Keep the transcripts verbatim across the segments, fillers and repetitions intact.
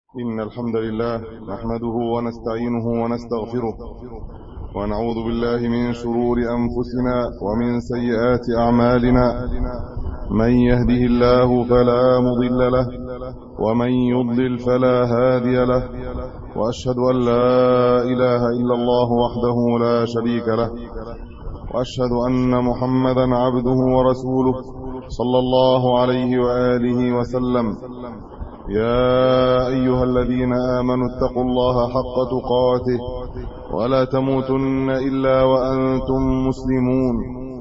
إن الحمد لله نحمده ونستعينه ونستغفره ونعوذ بالله من شرور أنفسنا ومن سيئات أعمالنا. من يهده الله فلا مضل له ومن يضلل فلا هادي له، وأشهد أن لا إله إلا الله وحده لا شريك له، وأشهد أن محمدا عبده ورسوله صلى الله عليه وآله وسلم. يا أيها الذين آمنوا اتقوا الله حق تقاته ولا تموتن إلا وأنتم مسلمون.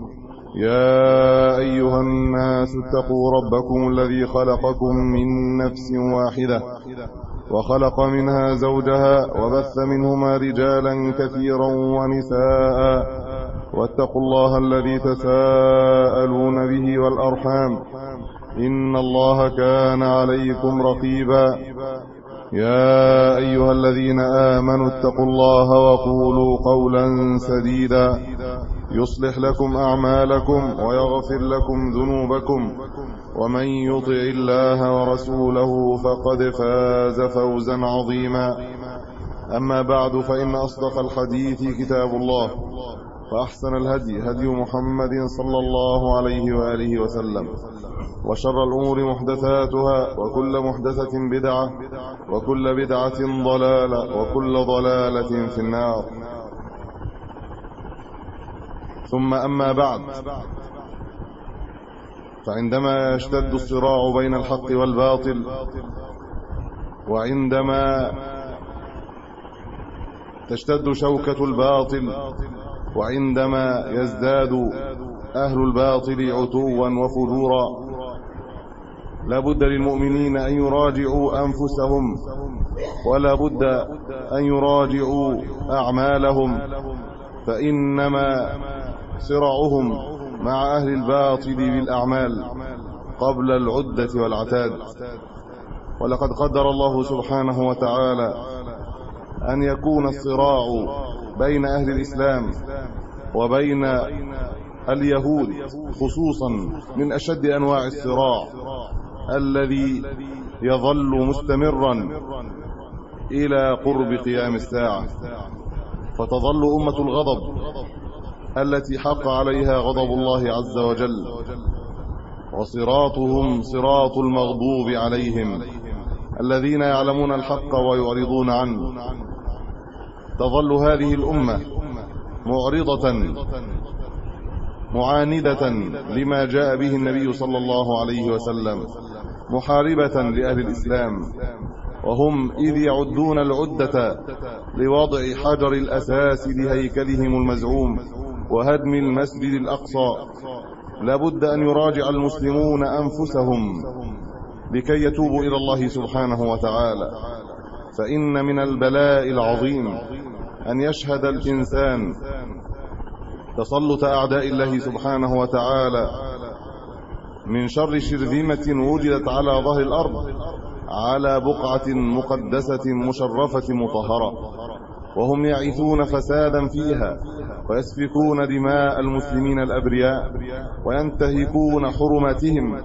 يا أيها الناس اتقوا ربكم الذي خلقكم من نفس واحدة وخلق منها زوجها وبث منهما رجالا كثيرا ونساء، واتقوا الله الذي تساءلون به والأرحام إن الله كان عليكم رقيبا. يا أيها الذين آمنوا اتقوا الله وقولوا قولا سديدا يصلح لكم أعمالكم ويغفر لكم ذنوبكم، ومن يطع الله ورسوله فقد فاز فوزا عظيما. أما بعد، فإن أصدق الحديث كتاب الله، فأحسن الهدي هدي محمد صلى الله عليه وآله وسلم، وشر الأمور محدثاتها، وكل محدثة بدعة، وكل بدعة ضلالة، وكل ضلالة في النار. ثم أما بعد، فعندما يشتد الصراع بين الحق والباطل، وعندما تشتد شوكة الباطل، وعندما يزداد أهل الباطل عتوا وفجورا، لا بد للمؤمنين أن يراجعوا أنفسهم، ولا بد أن يراجعوا أعمالهم، فإنما صراعهم مع أهل الباطل بالأعمال قبل العدة والعتاد. ولقد قدر الله سبحانه وتعالى أن يكون الصراع بين أهل الإسلام وبين اليهود خصوصا من أشد أنواع الصراع الذي يظل مستمرا إلى قرب قيام الساعة، فتظل أمة الغضب التي حق عليها غضب الله عز وجل، وصراطهم صراط المغضوب عليهم الذين يعلمون الحق ويعرضون عنه. تظل هذه الأمة معرضة معاندة لما جاء به النبي صلى الله عليه وسلم، محاربة لأهل الإسلام، وهم إذ يعدون العدة لوضع حجر الأساس لهيكلهم المزعوم وهدم المسجد الأقصى. لابد أن يراجع المسلمون أنفسهم لكي يتوبوا إلى الله سبحانه وتعالى، فإن من البلاء العظيم أن يشهد الإنسان تسلط أعداء الله سبحانه وتعالى من شر شرذمة وجدت على ظهر الأرض على بقعة مقدسة مشرفة مطهرة، وهم يعيثون فسادا فيها ويسفكون دماء المسلمين الأبرياء وينتهكون حرماتهم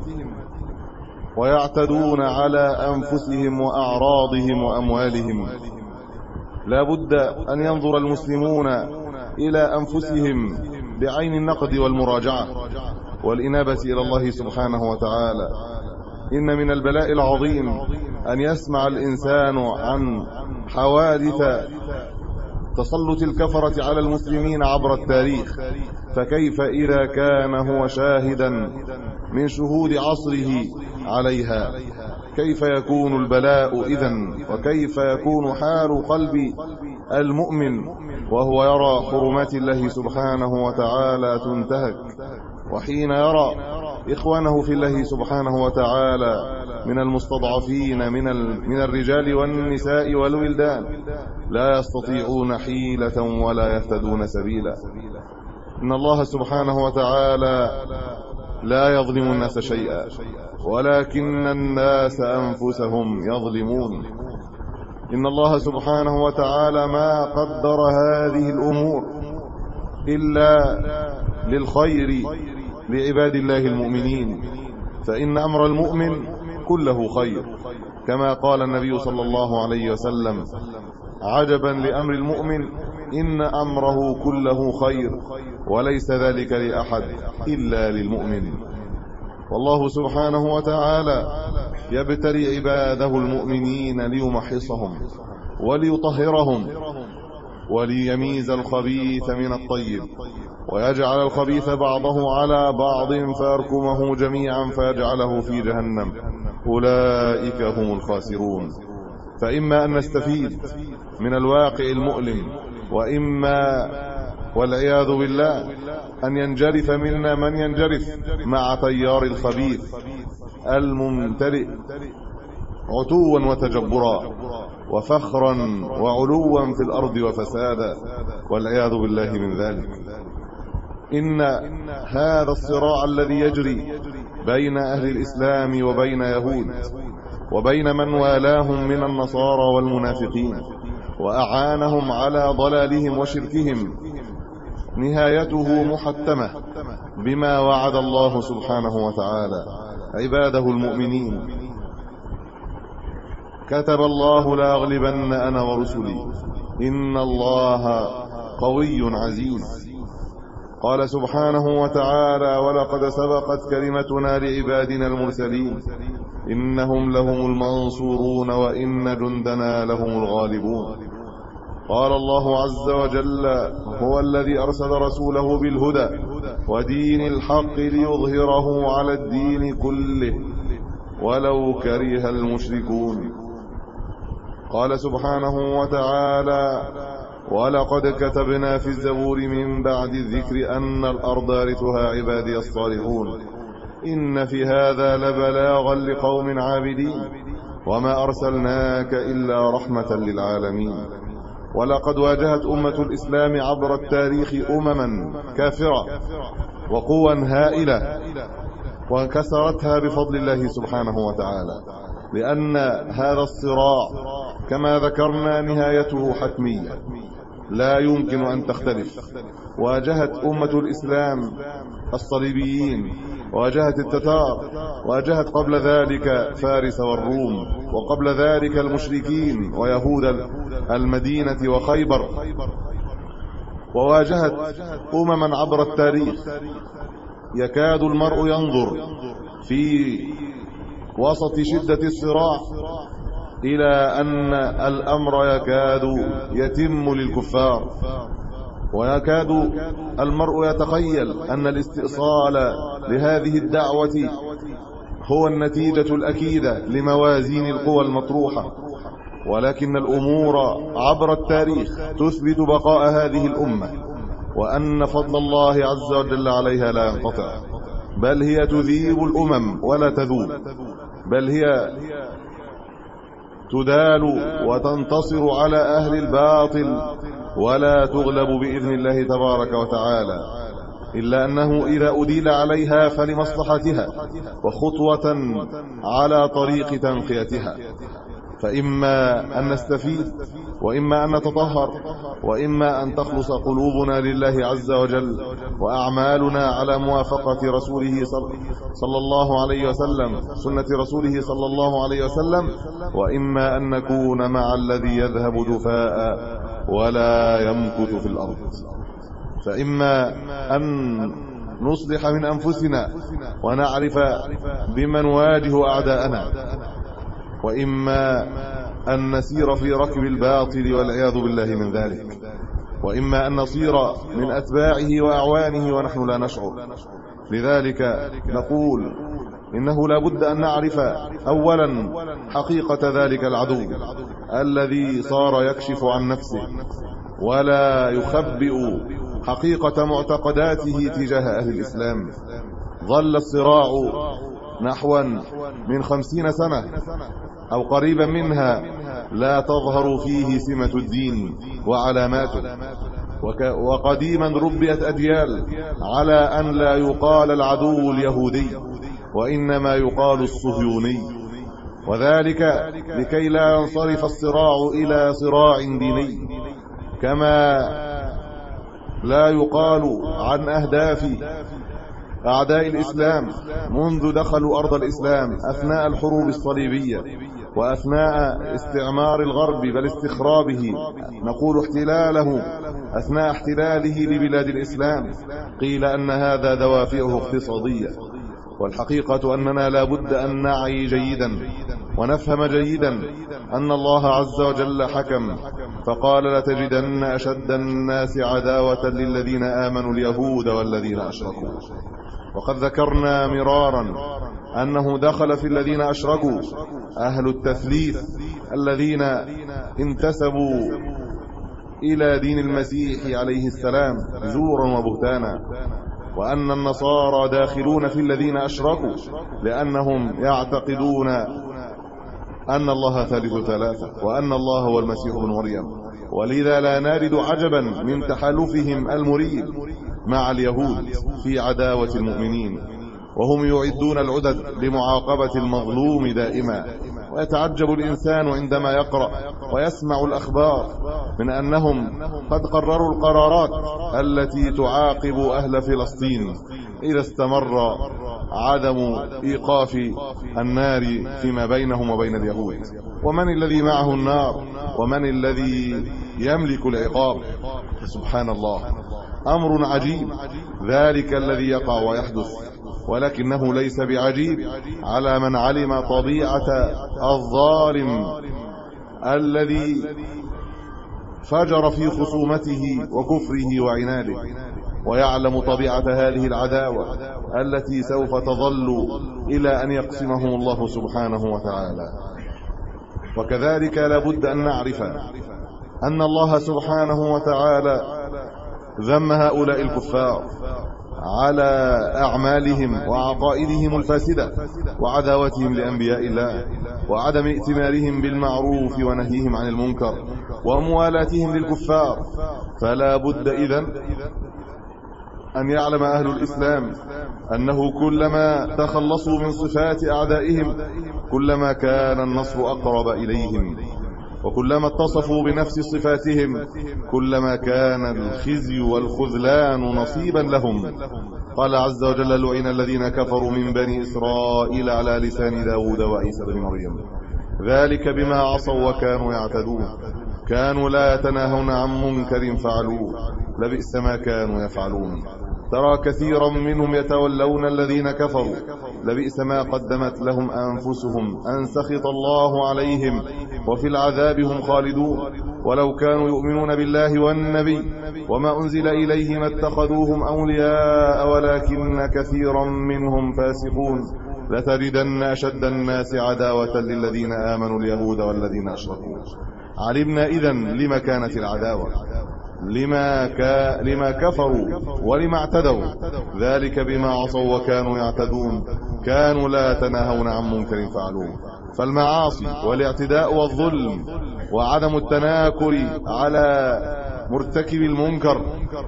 ويعتدون على أنفسهم وأعراضهم وأموالهم. لا بد أن ينظر المسلمون إلى أنفسهم بعين النقد والمراجعة والإنابة إلى الله سبحانه وتعالى. إن من البلاء العظيم أن يسمع الإنسان عن حوادث تسلط الكفرة على المسلمين عبر التاريخ، فكيف إذا كان هو شاهدا من شهود عصره عليها؟ كيف يكون البلاء إذن؟ وكيف يكون حال قلب المؤمن وهو يرى حرمات الله سبحانه وتعالى تنتهك، وحين يرى إخوانه في الله سبحانه وتعالى من المستضعفين من من الرجال والنساء والولدان لا يستطيعون حيلة ولا يهتدون سبيلا؟ إن الله سبحانه وتعالى لا يظلم الناس شيئا، ولكن الناس أنفسهم يظلمون. إن الله سبحانه وتعالى ما قدر هذه الأمور إلا للخير لعباد الله المؤمنين، فإن أمر المؤمن كله خير، كما قال النبي صلى الله عليه وسلم: عجبا لأمر المؤمن إن أمره كله خير وليس ذلك لأحد إلا للمؤمن. والله سبحانه وتعالى يبتلي عباده المؤمنين ليمحصهم وليطهرهم وليميز الخبيث من الطيب، ويجعل الخبيث بعضه على بعض فيركمه جميعا فيجعله في جهنم. أولئك هم الخاسرون. فإما أن نستفيد من الواقع المؤلم، وإما والعياذ بالله أن ينجرف منا من ينجرف مع تيار الخبيث الممتلئ عتوا وتجبرا وفخرا وعلوا في الأرض وفسادا، والعياذ بالله من ذلك. إن هذا الصراع الذي يجري بين أهل الإسلام وبين يهود وبين من والاهم من النصارى والمنافقين وأعانهم على ضلالهم وشركهم نهايته محتمة بما وعد الله سبحانه وتعالى عباده المؤمنين: كتب الله لأغلبن أنا ورسلي إن الله قوي عزيز. قال سبحانه وتعالى: ولقد سبقت كلمتنا لعبادنا المرسلين إنهم لهم المنصورون وإن جندنا لهم الغالبون. قال الله عز وجل: هو الذي أرسل رسوله بالهدى ودين الحق ليظهره على الدين كله ولو كره المشركون. قال سبحانه وتعالى: ولقد كتبنا في الزبور من بعد الذكر أن الأرض يرثها عبادي الصالحون إن في هذا لبلاغا لقوم عابدين وما أرسلناك إلا رحمة للعالمين. ولقد واجهت أمة الإسلام عبر التاريخ أمما كافرة وقوى هائلة وكسرتها بفضل الله سبحانه وتعالى، لأن هذا الصراع كما ذكرنا نهايته حتمية لا يمكن أن تختلف. واجهت أمة الإسلام الصليبيين، واجهت التتار، واجهت قبل ذلك فارس والروم، وقبل ذلك المشركين ويهود المدينة وخيبر، وواجهت أمما عبر التاريخ يكاد المرء ينظر في وسط شدة الصراع إلى أن الأمر يكاد يتم للكفار، ويكاد المرء يتخيل أن الاستئصال لهذه الدعوة هو النتيجة الأكيدة لموازين القوى المطروحة. ولكن الأمور عبر التاريخ تثبت بقاء هذه الأمة، وأن فضل الله عز وجل عليها لا ينقطع، بل هي تذيب الأمم ولا تذوب، بل هي تدال وتنتصر على أهل الباطل ولا تغلب بإذن الله تبارك وتعالى، إلا أنه إذا أديل عليها فلمصلحتها وخطوة على طريق تنقيتها. فإما أن نستفيد، وإما أن نتطهر، وإما أن تخلص قلوبنا لله عز وجل وأعمالنا على موافقة رسوله صلى الله عليه وسلم، سنة رسوله صلى الله عليه وسلم، وإما أن نكون مع الذي يذهب جفاء ولا يمكث في الأرض. فإما أن نصلح من أنفسنا ونعرف بمن نواجه أعداءنا، وإما أن نسير في ركب الباطل والعياذ بالله من ذلك، وإما أن نصير من أتباعه وأعوانه ونحن لا نشعر. لذلك نقول إنه لا بد أن نعرف أولا حقيقة ذلك العدو الذي صار يكشف عن نفسه ولا يخبئ حقيقة معتقداته تجاه أهل الإسلام. ظل الصراع نحو من خمسين سنة أو قريبا منها لا تظهر فيه سمة الدين وعلاماته، وقديما ربيت أجيال على أن لا يقال العدو اليهودي وإنما يقال الصهيوني، وذلك لكي لا ينصرف الصراع إلى صراع ديني، كما لا يقال عن أهداف أعداء الإسلام منذ دخلوا أرض الإسلام أثناء الحروب الصليبية وأثناء استعمار الغرب بل استخرابه، نقول احتلاله أثناء احتلاله لبلاد الإسلام، قيل أن هذا دوافعه اقتصادية. والحقيقة أننا لا بد أن نعي جيدا ونفهم جيدا أن الله عز وجل حكم فقال: لتجدن أشد الناس عداوة للذين آمنوا اليهود والذين أشركوا. وقد ذكرنا مرارا أنه دخل في الذين أشركوا أهل التثليث الذين انتسبوا إلى دين المسيح عليه السلام زورا وبهتانا، وأن النصارى داخلون في الذين أشركوا لأنهم يعتقدون أن الله ثالث ثلاثة وأن الله هو المسيح ابن مريم. ولذا لا نجد عجبا من تحالفهم المريب مع اليهود في عداوة المؤمنين، وهم يعدون العدد لمعاقبة المظلوم دائما. ويتعجب الإنسان عندما يقرأ ويسمع الأخبار من أنهم قد قرروا القرارات التي تعاقب أهل فلسطين إذا استمر عدم إيقاف النار فيما بينهم وبين اليهود. ومن الذي معه النار ومن الذي يملك العقاب؟ سبحان الله، أمر عجيب ذلك الذي يقع ويحدث، ولكنه ليس بعجيب على من علم طبيعة الظالم الذي فجر في خصومته وكفره وعناده، ويعلم طبيعة هذه العداوة التي سوف تظل إلى أن يقسمهم الله سبحانه وتعالى. وكذلك لابد أن نعرف أن الله سبحانه وتعالى ذم هؤلاء الكفار على أعمالهم وعقائدهم الفاسدة وعداوتهم لأنبياء الله وعدم ائتمارهم بالمعروف ونهيهم عن المنكر وموالاتهم للكفار. فلا بد إذن أن يعلم أهل الإسلام أنه كلما تخلصوا من صفات أعدائهم كلما كان النصر أقرب إليهم، وكلما اتصفوا بنفس صفاتهم كلما كان الخزي والخذلان نصيبا لهم. قال عز وجل: لعن الذين كفروا من بني إسرائيل على لسان داود وعيسى بن مريم ذلك بما عصوا وكانوا يعتدون كانوا لا يتناهون عن منكر فعلوه لبئس ما كانوا يفعلون. ترى كثيرا منهم يتولون الذين كفروا لبئس ما قدمت لهم أنفسهم أن سخط الله عليهم وفي العذاب هم خالدون ولو كانوا يؤمنون بالله والنبي وما أنزل إليه ما اتخذوهم أولياء ولكن كثيرا منهم فاسقون. لتجدن أشد الناس عداوة للذين آمنوا اليهود والذين أشركوا. علمنا إذن لما كانت العداوة، لما, كا لما كفروا ولما اعتدوا، ذلك بما عصوا وكانوا يعتدون كانوا لا يتناهون عن منكر فعلوه. فالمعاصي والاعتداء والظلم وعدم التناكر على مرتكب المنكر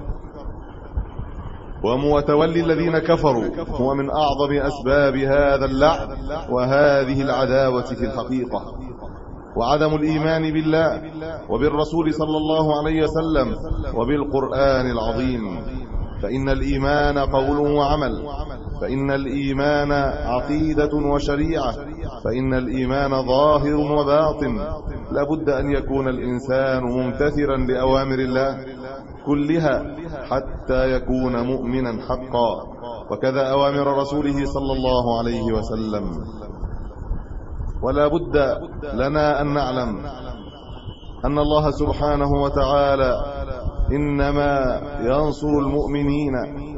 ومتولي الذين كفروا هو من أعظم أسباب هذا اللعن وهذه العداوة في الحقيقة. وعدم الإيمان بالله وبالرسول صلى الله عليه وسلم وبالقرآن العظيم. فإن الإيمان قول وعمل، فإن الإيمان عقيدة وشريعة، فإن الإيمان ظاهر وباطن. لابد أن يكون الإنسان ممتثلا لأوامر الله كلها حتى يكون مؤمنا حقا، وكذا أوامر رسوله صلى الله عليه وسلم. ولا بد لنا أن نعلم أن الله سبحانه وتعالى إنما ينصر المؤمنين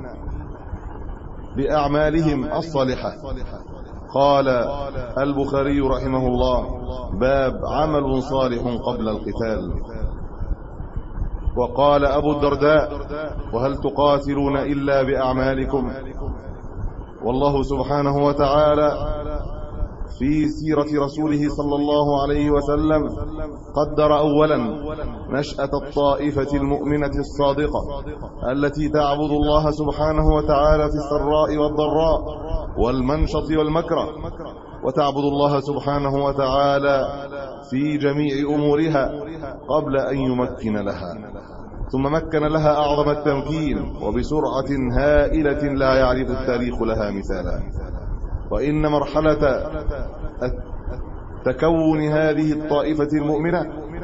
بأعمالهم الصالحة. قال البخاري رحمه الله: باب عمل صالح قبل القتال. وقال أبو الدرداء: وهل تقاتلون إلا بأعمالكم؟ والله سبحانه وتعالى في سيرة رسوله صلى الله عليه وسلم قدر أولا نشأة الطائفة المؤمنة الصادقة التي تعبد الله سبحانه وتعالى في السراء والضراء والمنشط والمكره، وتعبد الله سبحانه وتعالى في جميع أمورها قبل أن يمكن لها، ثم مكن لها أعظم التمكين وبسرعة هائلة لا يعرف التاريخ لها مثالا. وإن مرحلة تكون هذه الطائفة المؤمنة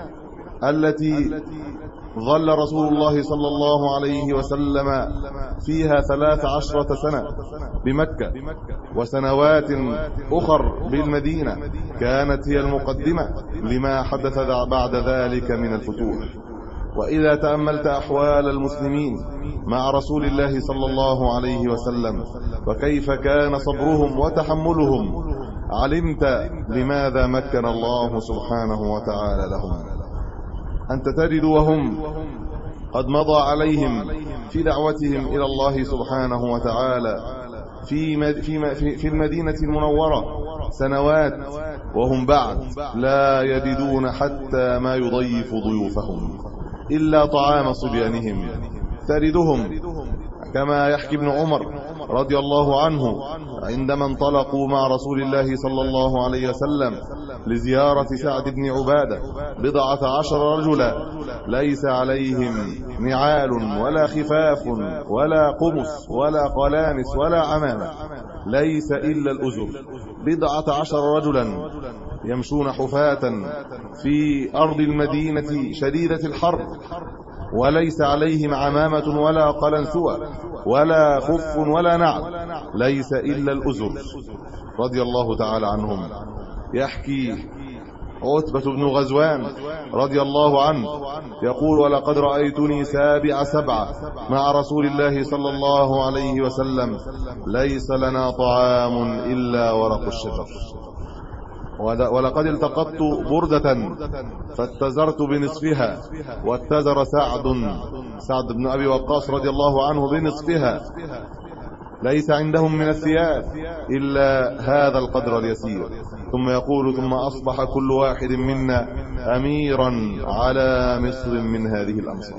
التي ظل رسول الله صلى الله عليه وسلم فيها ثلاث عشرة سنة بمكة وسنوات أخر بالمدينة كانت هي المقدمة لما حدث بعد ذلك من الفتوح. وإذا تأملت أحوال المسلمين مع رسول الله صلى الله عليه وسلم وكيف كان صبرهم وتحملهم علمت لماذا مكن الله سبحانه وتعالى لهم. أنت تجد وهم قد مضى عليهم في دعوتهم إلى الله سبحانه وتعالى في في في المدينة المنورة سنوات وهم بعد لا يجدون حتى ما يضيف ضيوفهم إلا طعام صبيانهم. تجدهم كما يحكي ابن عمر رضي الله عنه عندما انطلقوا مع رسول الله صلى الله عليه وسلم لزيارة سعد بن عبادة بضعة عشر رجلا ليس عليهم نعال ولا خفاف ولا قمص ولا قلامس ولا عمامة، ليس إلا الأزر. بضعة عشر رجلا يمشون حفاة في أرض المدينة شديدة الحر وليس عليهم عمامة ولا قلنسوة ولا خف ولا نعل، ليس إلا الأزر رضي الله تعالى عنهم. يحكي عتبة بن غزوان رضي الله عنه يقول: ولقد رأيتني سابع سبعة مع رسول الله صلى الله عليه وسلم ليس لنا طعام إلا ورق الشجر، ولقد التقطت بردة فاتزرت بنصفها واتزر سعد سعد بن أبي وقاص رضي الله عنه بنصفها، ليس عندهم من الثياب إلا هذا القدر اليسير. ثم يقول: ثم أصبح كل واحد منا أميرا على مصر من هذه الأمصار.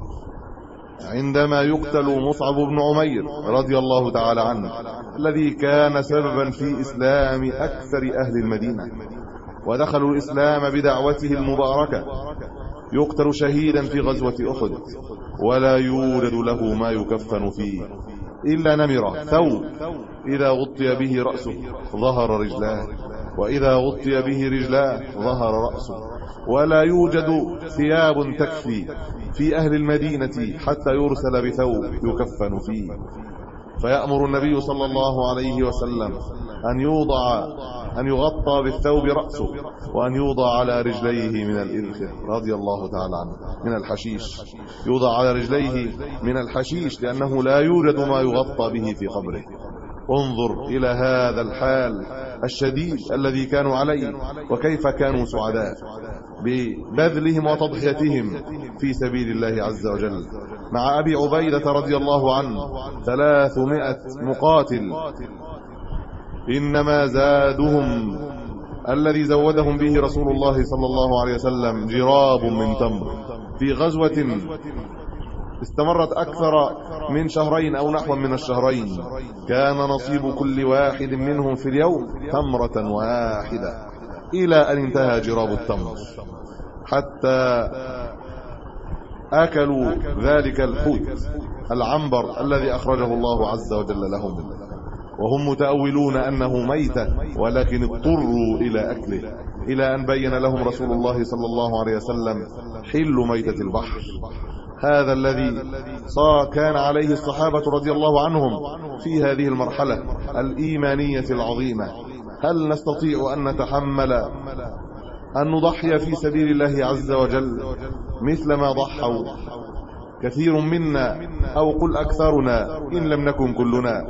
عندما يقتل مصعب بن عمير رضي الله تعالى عنه الذي كان سببا في إسلام أكثر أهل المدينة ودخلوا الإسلام بدعوته المباركة، يقتل شهيدا في غزوة أحد ولا يوجد له ما يكفن فيه إلا نمرة ثوب إذا غطي به رأسه ظهر رجلاه وإذا غطي به رجلاه ظهر رأسه، ولا يوجد ثياب تكفي في أهل المدينة حتى يرسل بثوب يكفن فيه. فيأمر النبي صلى الله عليه وسلم أن يوضع أن يغطى بالثوب رأسه وأن يوضع على رجليه من الإذخر رضي الله تعالى عنه من الحشيش، يوضع على رجليه من الحشيش لأنه لا يوجد ما يغطى به في قبره. انظر إلى هذا الحال الشديد الذي كانوا عليه وكيف كانوا سعداء ببذلهم وتضحيتهم في سبيل الله عز وجل. مع أبي عبيدة رضي الله عنه ثلاثمائة مقاتل إنما زادهم الذي زودهم به رسول الله صلى الله عليه وسلم جراب من تمر في غزوة استمرت أكثر من شهرين أو نحو من الشهرين. كان نصيب كل واحد منهم في اليوم تمرة واحدة إلى أن انتهى جراب التمر، حتى أكلوا ذلك الحوت العنبر الذي أخرجه الله عز وجل لهم وهم متأولون أنه ميتة، ولكن اضطروا إلى أكله إلى أن بين لهم رسول الله صلى الله عليه وسلم حل ميتة البحر. هذا الذي صار كان عليه الصحابة رضي الله عنهم في هذه المرحلة الإيمانية العظيمة. هل نستطيع أن نتحمل أن نضحي في سبيل الله عز وجل مثل ما ضحوا كثير منا أو قل أكثرنا إن لم نكن كلنا؟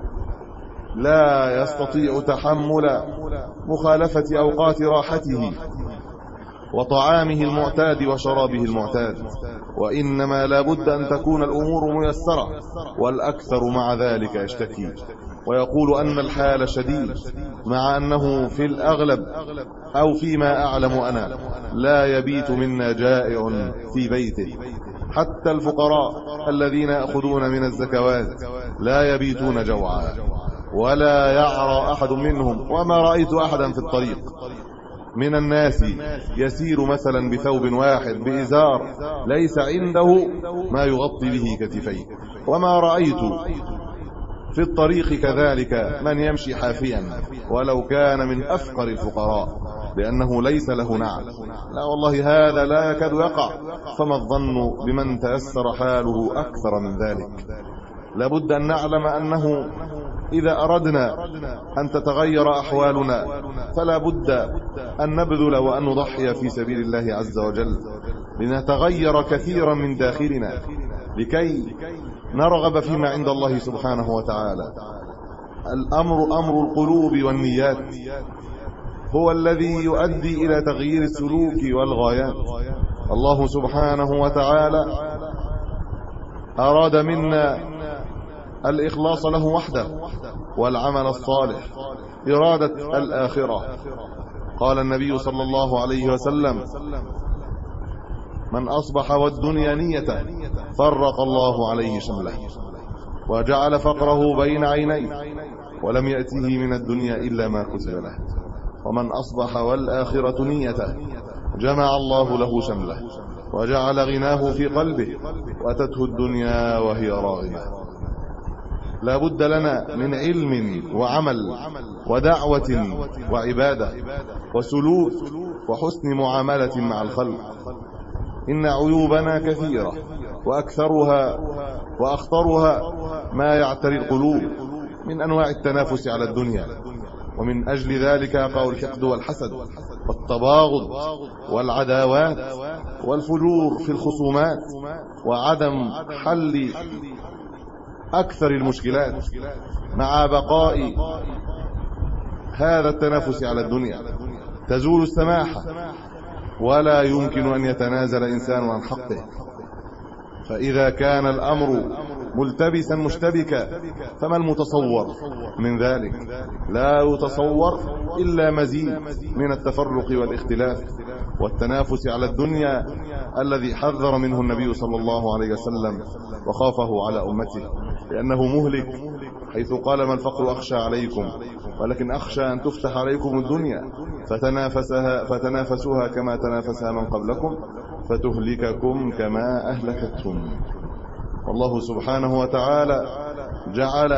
لا يستطيع تحمل مخالفة أوقات راحته وطعامه المعتاد وشرابه المعتاد، وإنما لا بد أن تكون الأمور ميسرة، والأكثر مع ذلك يشتكي ويقول أن الحال شديد، مع أنه في الأغلب أو فيما أعلم أنا لا يبيت منا جائع في بيته. حتى الفقراء الذين يأخذون من الزكوات لا يبيتون جوعا ولا يعرى أحد منهم. وما رأيت أحدا في الطريق من الناس يسير مثلا بثوب واحد بإزار ليس عنده ما يغطي به كتفيه، وما رأيت في الطريق كذلك من يمشي حافيا ولو كان من أفقر الفقراء. لأنه ليس له نعل. لا والله هذا لا يكاد يقع، فما الظن بمن تيسر حاله أكثر من ذلك؟ لابد أن نعلم أنه إذا أردنا أن تتغير أحوالنا فلا بد أن نبذل وأن نضحي في سبيل الله عز وجل، لنتغير كثيرا من داخلنا لكي نرغب فيما عند الله سبحانه وتعالى. الأمر أمر القلوب والنيات، هو الذي يؤدي إلى تغيير السلوك والغايات. الله سبحانه وتعالى أراد منا الإخلاص له وحده والعمل الصالح، إرادة الآخرة. قال النبي صلى الله عليه وسلم: من أصبح والدنيا نيته فرق الله عليه شمله وجعل فقره بين عينيه ولم يأته من الدنيا إلا ما كتب له. ومن أصبح والآخرة نيته جمع الله له شمله وجعل غناه في قلبه وأتته الدنيا وهي راغمة. لا بد لنا من علم وعمل ودعوة وعبادة وسلوك وحسن معاملة مع الخلق. إن عيوبنا كثيرة وأكثرها وأخطرها ما يعتري القلوب من أنواع التنافس على الدنيا، ومن أجل ذلك يقع الحقد والحسد والتباغض والعداوات والفجور في الخصومات وعدم حل أكثر المشكلات مع بقاء هذا التنافس على الدنيا. تزول السماحة ولا يمكن أن يتنازل إنسان عن حقه، فإذا كان الأمر ملتبسا مشتبكا فما المتصور من ذلك؟ لا يتصور إلا مزيد من التفرق والاختلاف والتنافس على الدنيا الذي حذر منه النبي صلى الله عليه وسلم وخافه على أمته، لأنه مهلك، حيث قال: ما الفقر أخشى عليكم ولكن أخشى أن تفتح عليكم الدنيا فتنافسها فتنافسوها كما تنافسها من قبلكم فتهلككم كما أهلكتهم. والله سبحانه وتعالى جعل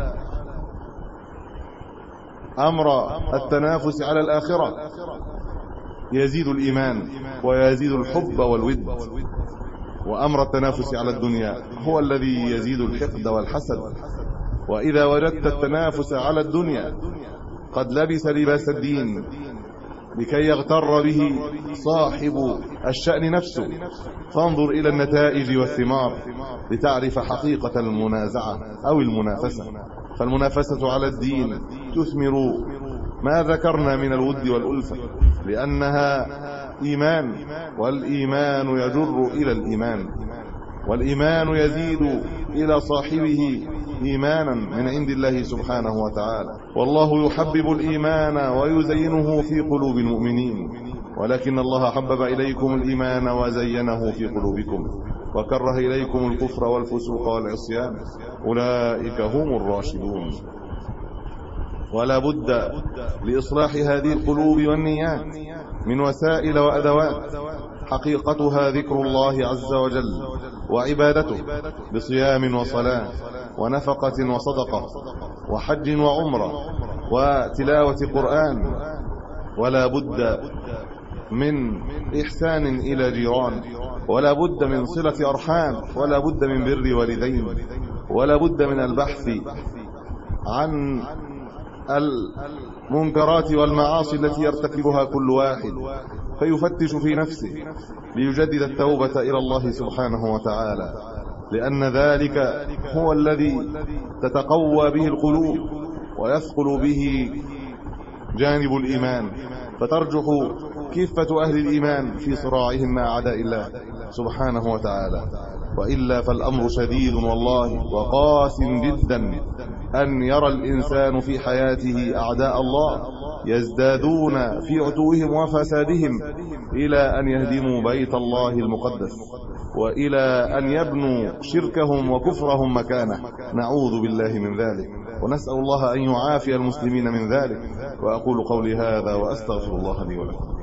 أمر التنافس على الآخرة يزيد الإيمان ويزيد الحب والود، وأمر التنافس على الدنيا هو الذي يزيد الحقد والحسد. وإذا وجدت التنافس على الدنيا قد لبس لباس الدين لكي يغتر به صاحب الشأن نفسه، فانظر إلى النتائج والثمار لتعرف حقيقة المنازعة أو المنافسة. فالمنافسة على الدين تثمر ما ذكرنا من الود والألفة، لأنها إيمان، والإيمان يجر إلى الإيمان، والإيمان يزيد إلى صاحبه إيمانا من عند الله سبحانه وتعالى. والله يحبب الإيمان ويزينه في قلوب المؤمنين، ولكن الله حبب إليكم الإيمان وزينه في قلوبكم وكره إليكم الكفر والفسوق والعصيان أولئك هم الراشدون. ولا بد لإصلاح هذه القلوب والنيات من وسائل وأدوات حقيقتها ذكر الله عز وجل وعبادته بصيام وصلاة ونفقة وصدقة وحج وعمرة وتلاوة قرآن. ولا بد من إحسان إلى جيران، ولا بد من صلة أرحام، ولا بد من بر والدين، ولا بد من البحث عن المنكرات والمعاصي التي يرتكبها كل واحد فيفتش في نفسه ليجدد التوبة إلى الله سبحانه وتعالى، لأن ذلك هو الذي تتقوى به القلوب ويثقل به جانب الإيمان، فترجح كفة أهل الإيمان في صراعهم مع أعداء الله سبحانه وتعالى. وإلا فالأمر شديد والله وقاس جدا أن يرى الإنسان في حياته أعداء الله يزدادون في عتوهم وفسادهم إلى أن يهدموا بيت الله المقدس وإلى أن يبنوا شركهم وكفرهم مكانه. نعوذ بالله من ذلك ونسأل الله أن يعافي المسلمين من ذلك. وأقول قولي هذا وأستغفر الله لي ولكم.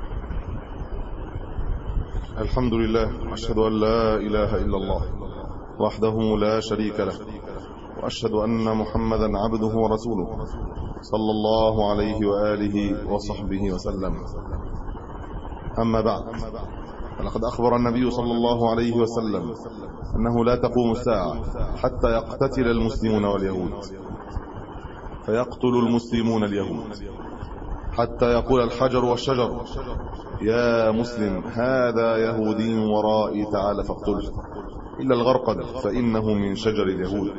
الحمد لله، أشهد أن لا إله إلا الله وحده لا شريك له، وأشهد أن محمدا عبده ورسوله صلى الله عليه وآله وصحبه وسلم. أما بعد، فلقد أخبر النبي صلى الله عليه وسلم أنه لا تقوم الساعة حتى يقتتل المسلمون واليهود، فيقتل المسلمون اليهود حتى يقول الحجر والشجر يا مسلم هذا يهودي ورائي تعال فاقتله، إلا الغرقد فإنه من شجر اليهود.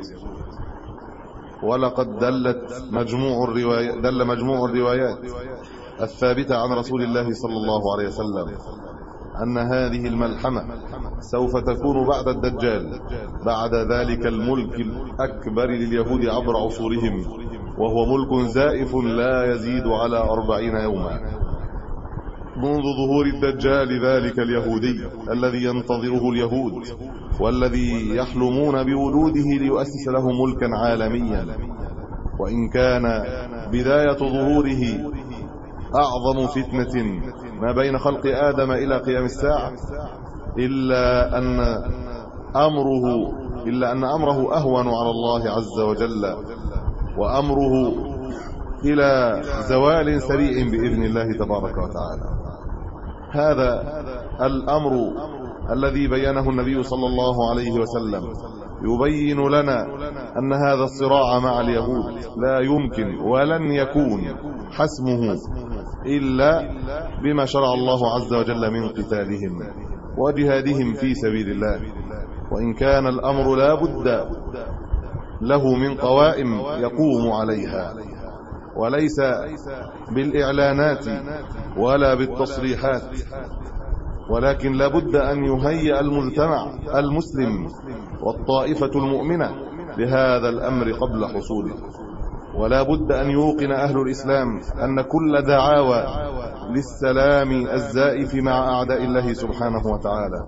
ولقد دلت مجموع الروايات دل مجموع الروايات الثابتة عن رسول الله صلى الله عليه وسلم أن هذه الملحمة سوف تكون بعد الدجال، بعد ذلك الملك الأكبر لليهود عبر عصورهم، وهو ملك زائف لا يزيد على أربعين يوما منذ ظهور الدجال، ذلك اليهودي الذي ينتظره اليهود والذي يحلمون بولوده ليؤسس له ملكا عالميا. وإن كان بداية ظهوره أعظم فتنة ما بين خلق آدم إلى قيام الساعة، إلا أن أمره إلا أن أمره أهون على الله عز وجل، وأمره إلى زوال سريع بإذن الله تبارك وتعالى. هذا الأمر الذي بينه النبي صلى الله عليه وسلم يبين لنا أن هذا الصراع مع اليهود لا يمكن ولن يكون حسمه إلا بما شرع الله عز وجل من قتالهم وجهادهم في سبيل الله. وإن كان الأمر لا بد له من قوائم يقوم عليها، وليس بالإعلانات ولا بالتصريحات، ولكن لا بد أن يهيئ المجتمع المسلم والطائفة المؤمنة لهذا الأمر قبل حصوله. ولا بد أن يوقن أهل الإسلام أن كل دعاوى للسلام الزائف مع أعداء الله سبحانه وتعالى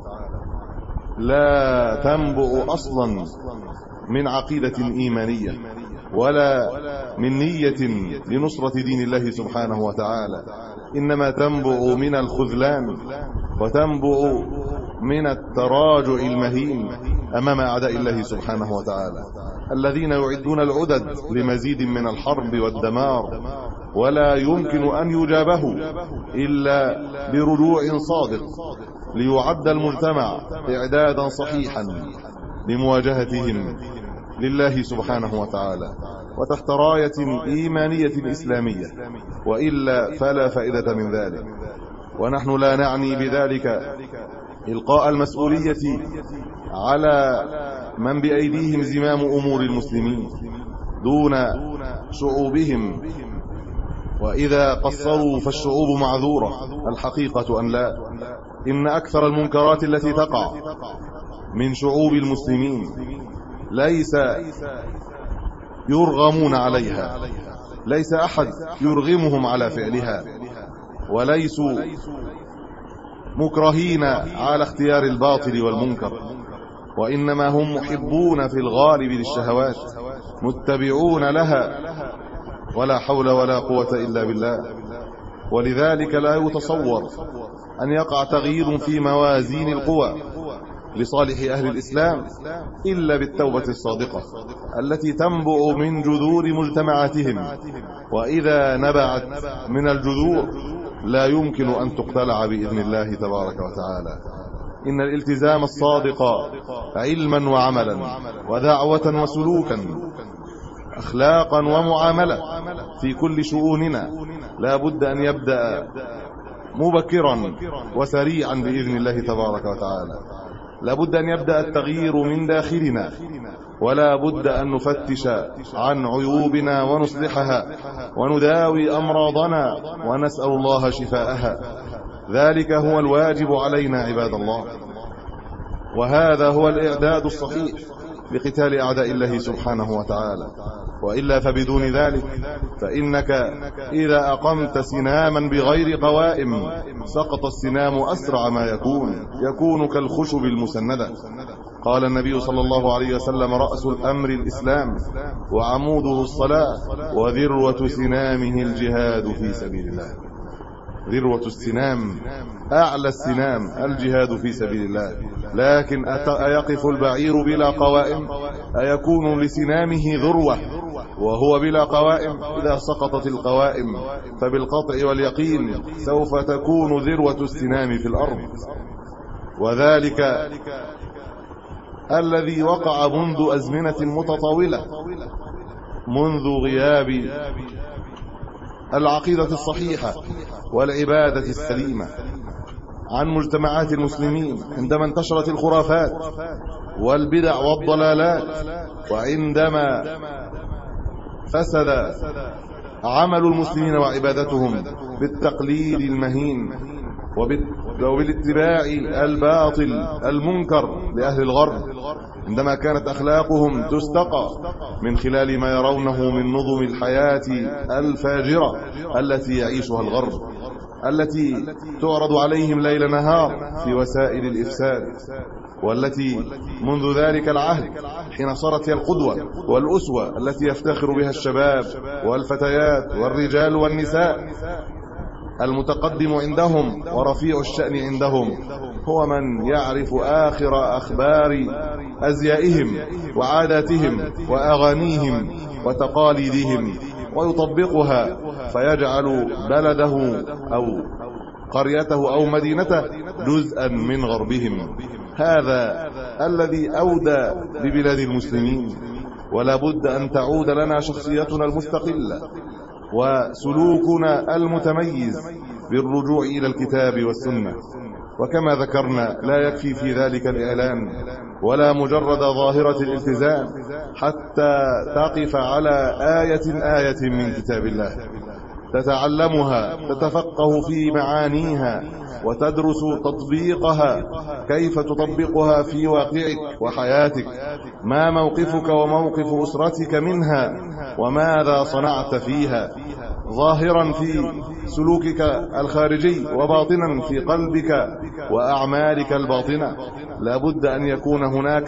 لا تنبع أصلا من عقيدة إيمانية ولا من نية لنصرة دين الله سبحانه وتعالى، إنما تنبع من الخذلان وتنبع من التراجع المهين أمام أعداء الله سبحانه وتعالى الذين يعدون العدد لمزيد من الحرب والدمار، ولا يمكن أن يجابه إلا برجوع صادق ليعد المجتمع إعدادا صحيحا لمواجهتهم لله سبحانه وتعالى وتحت راية إيمانية إسلامية، وإلا فلا فائدة من ذلك. ونحن لا نعني بذلك إلقاء المسؤولية على من بأيديهم زمام أمور المسلمين دون شعوبهم، وإذا قصروا فالشعوب معذورة. الحقيقة أن لا، إن أكثر المنكرات التي تقع من شعوب المسلمين ليس يرغمون عليها، ليس أحد يرغمهم على فعلها، وليسوا مكرهين على اختيار الباطل والمنكر، وإنما هم محبون في الغالب للشهوات متبعون لها، ولا حول ولا قوة إلا بالله. ولذلك لا يتصور أن يقع تغيير في موازين القوى لصالح أهل الإسلام إلا بالتوبة الصادقة التي تنبع من جذور مجتمعاتهم، وإذا نبعت من الجذور لا يمكن أن تقتلع بإذن الله تبارك وتعالى. إن الالتزام الصادق علما وعملا ودعوة وسلوكا أخلاقا ومعاملة في كل شؤوننا لا بد أن يبدأ مبكرا وسريعا بإذن الله تبارك وتعالى. لا بد أن يبدأ التغيير من داخلنا، ولا بد أن نفتش عن عيوبنا ونصلحها ونداوي أمراضنا ونسأل الله شفاءها. ذلك هو الواجب علينا عباد الله، وهذا هو الإعداد الصحيح لقتال أعداء الله سبحانه وتعالى. وإلا فبدون ذلك فإنك إذا أقمت سناما بغير قوائم سقط السنام أسرع ما يكون يكون كالخشب المسندة. قال النبي صلى الله عليه وسلم: رأس الأمر الإسلام وعموده الصلاة وذروة سنامه الجهاد في سبيل الله. ذروة السنام، أعلى السنام الجهاد في سبيل الله. لكن أيقف البعير بلا قوائم؟ أيكون لسنامه ذروة وهو بلا قوائم؟ إذا سقطت القوائم فبالقطع واليقين سوف تكون ذروة السنام في الأرض. وذلك الذي وقع منذ أزمنة متطاولة، منذ غياب العقيدة الصحيحة والعبادة السليمة عن مجتمعات المسلمين، عندما انتشرت الخرافات والبدع والضلالات، وعندما فسد عمل المسلمين وعبادتهم بالتقليد المهين وبالاتباع الباطل المنكر لأهل الغرب، عندما كانت أخلاقهم تستقى من خلال ما يرونه من نظم الحياة الفاجرة التي يعيشها الغرب، التي تعرض عليهم ليل نهار في وسائل الإفساد، والتي منذ ذلك العهد حين صارت هي القدوة والأسوة التي يفتخر بها الشباب والفتيات والرجال والنساء، المتقدم عندهم ورفيع الشأن عندهم هو من يعرف آخر أخبار أزيائهم وعاداتهم وأغانيهم وتقاليدهم ويطبقها، فيجعل بلده أو قريته أو مدينته جزءا من غربهم. هذا الذي أودى ببلاد المسلمين، ولا بد أن تعود لنا شخصيتنا المستقلة وسلوكنا المتميز بالرجوع إلى الكتاب والسنة. وكما ذكرنا لا يكفي في ذلك الإعلان ولا مجرد ظاهرة الالتزام حتى تقف على آية آية من كتاب الله، تتعلمها، تتفقه في معانيها، وتدرس تطبيقها، كيف تطبقها في واقعك وحياتك، ما موقفك وموقف أسرتك منها، وماذا صنعت فيها، ظاهرا في سلوكك الخارجي وباطنا في قلبك وأعمالك الباطنة. لا بد أن يكون هناك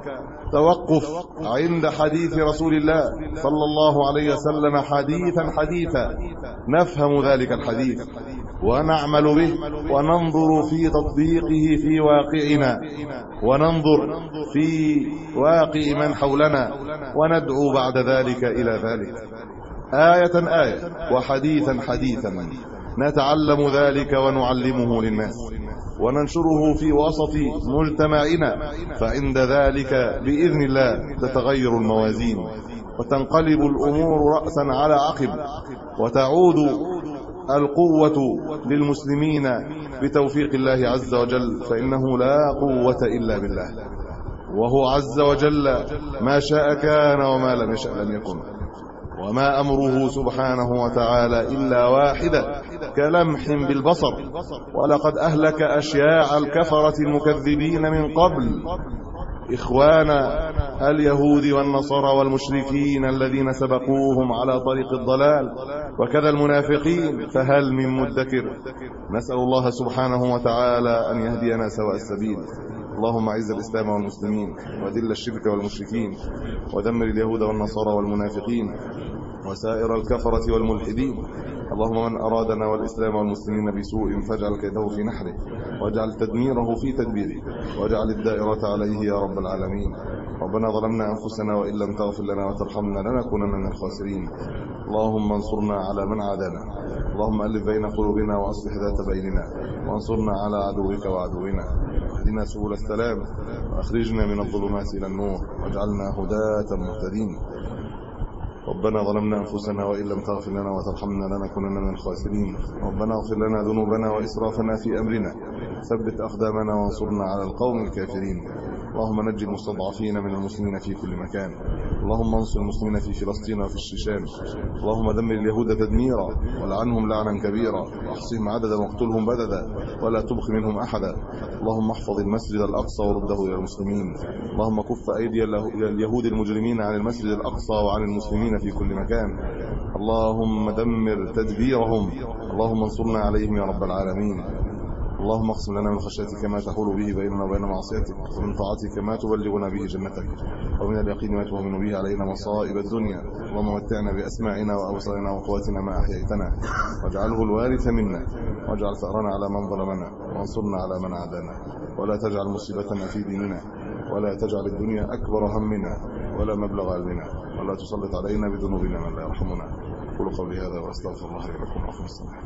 توقف عند حديث رسول الله صلى الله عليه وسلم حديثا حديثا، نفهم ذلك الحديث ونعمل به وننظر في تطبيقه في واقعنا، وننظر في واقع من حولنا، وندعو بعد ذلك إلى ذلك آية آية وحديثا حديثا، نتعلم ذلك ونعلمه للناس وننشره في وسط مجتمعنا، فعند ذلك بإذن الله تتغير الموازين وتنقلب الأمور رأسا على عقب، وتعود القوة للمسلمين بتوفيق الله عز وجل، فإنه لا قوة إلا بالله، وهو عز وجل ما شاء كان وما لم يشأ لم يكن، وما أمره سبحانه وتعالى إلا واحدة كلمح بالبصر. ولقد أهلك أشياع الكفرة المكذبين من قبل، إخوان اليهود والنصارى والمشركين الذين سبقوهم على طريق الضلال، وكذا المنافقين، فهل من مدكر؟ نسأل الله سبحانه وتعالى أن يهدينا سواء السبيل. اللهم اعز الإسلام والمسلمين، وذل الشرك والمشركين، ودمر اليهود والنصارى والمنافقين وسائر الكفرة والملحدين. اللهم من أرادنا والإسلام والمسلمين بسوء فاجعل كيده في نحره، واجعل تدميره في تدبيره، واجعل الدائرة عليه يا رب العالمين. ربنا ظلمنا أنفسنا وإن لم تغفر لنا وترحمنا لنكونن من الخاسرين. اللهم انصرنا على من عادانا، اللهم ألف بين قلوبنا وأصلح ذات بيننا، وانصرنا على عدوك وعدونا، واهدنا سبل السلام، وأخرجنا من الظلمات إلى النور، واجعلنا هداة مهتدين. ربنا ظلمنا أنفسنا وإن لم تغفر لنا وترحمنا لنكونن من الخاسرين. ربنا اغفر لنا ذنوبنا وإسرافنا في أمرنا، ثبت أقدامنا وانصرنا على القوم الكافرين. اللهم نجي المستضعفين من المسلمين في كل مكان، اللهم انصر المسلمين في فلسطين وفي الشيشان، اللهم دمر اليهود تدميرا ولعنهم لعنا كبيرا، واحصهم عددا واقتلهم بددا ولا تبق منهم أحدا. اللهم احفظ المسجد الأقصى ورده إلى المسلمين، اللهم كف أيدي اليهود المجرمين عن المسجد الأقصى وعن المسلمين في كل مكان، اللهم دمر تدبيرهم، اللهم انصرنا عليهم يا رب العالمين. اللهم اقسم لنا من خشيتك ما تحول به بيننا وبين معصيتك، ومن طاعتك ما تبلغنا به جنتك، ومن اليقين ما تهون به علينا مصائب الدنيا. اللهم متعنا بأسماعنا وأبصارنا وقواتنا ما أحييتنا، واجعله الوارث منا، واجعل ثأرنا على من ظلمنا، وانصرنا على من عادانا، ولا تجعل مصيبتنا في ديننا، ولا تجعل الدنيا أكبر همنا ولا مبلغ علمنا، ولا تسلط علينا بذنوبنا من لا يرحمنا. قولوا قولي هذا واستغفر الله لي ولكم.